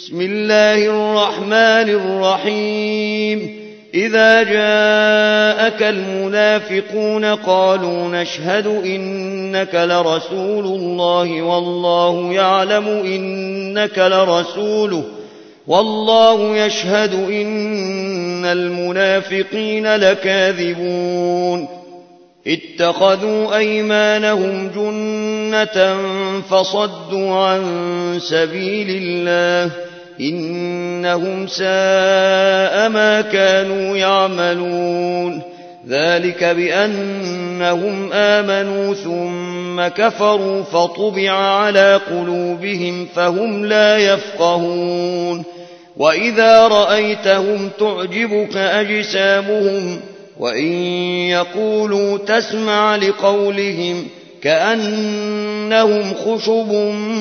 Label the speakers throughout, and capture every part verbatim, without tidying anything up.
Speaker 1: بسم الله الرحمن الرحيم إذا جاءك المنافقون قالوا نشهد إنك لرسول الله والله يعلم إنك لرسوله والله يشهد إن المنافقين لكاذبون اتخذوا أيمانهم جنة فصدوا عن سبيل الله إنهم ساء ما كانوا يعملون ذلك بأنهم آمنوا ثم كفروا فطبع على قلوبهم فهم لا يفقهون وإذا رأيتهم تعجبك أجسامهم وإن يقولوا تسمع لقولهم كأنهم خشب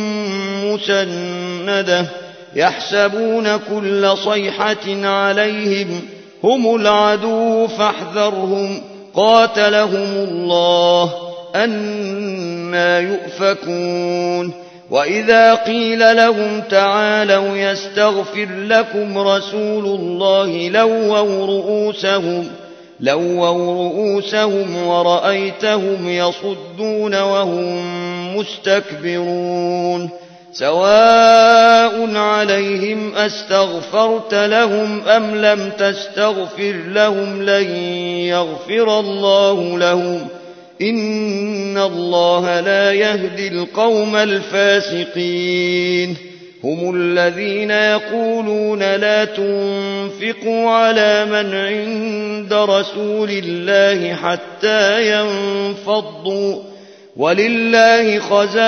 Speaker 1: مسندة يحسبون كل صيحة عليهم هم العدو فاحذرهم قاتلهم الله أنى يؤفكون وإذا قيل لهم تعالوا يستغفر لكم رسول الله لووا رؤوسهم لووا رؤوسهم ورأيتهم يصدون وهم مستكبرون سواء عليهم أستغفرت لهم أم لم تستغفر لهم لن يغفر الله لهم إن الله لا يهدي القوم الفاسقين هم الذين يقولون لا تنفقوا على من عند رسول الله حتى ينفضوا ولله خزائن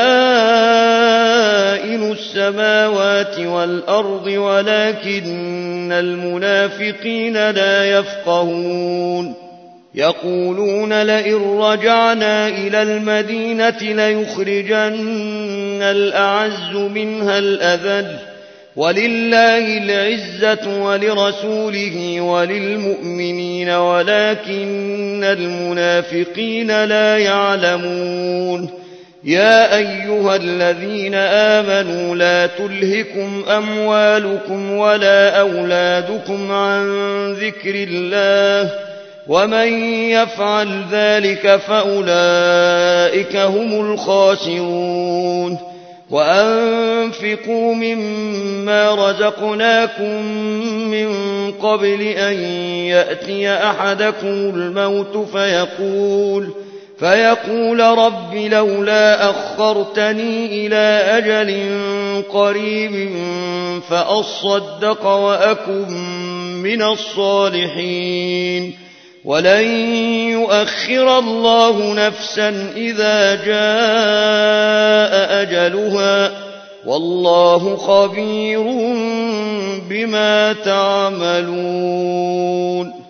Speaker 1: السماوات والأرض ولكن المنافقين لا يفقهون يقولون لئن رجعنا إلى المدينة ليخرجن الأعز منها الأذل ولله العزة ولرسوله وللمؤمنين ولكن المنافقين لا يعلمون يا أيها الذين آمنوا لا تلهكم أموالكم ولا أولادكم عن ذكر الله ومن يفعل ذلك فأولئك هم الخاسرون وأنفقوا مما رزقناكم من قبل أن يأتي أحدكم الموت فيقول فيقول رب لولا أخرتني إلى أجل قريب فأصدق وأكن من الصالحين ولن يؤخر الله نفسا إذا جاء أجلها والله خبير بما تعملون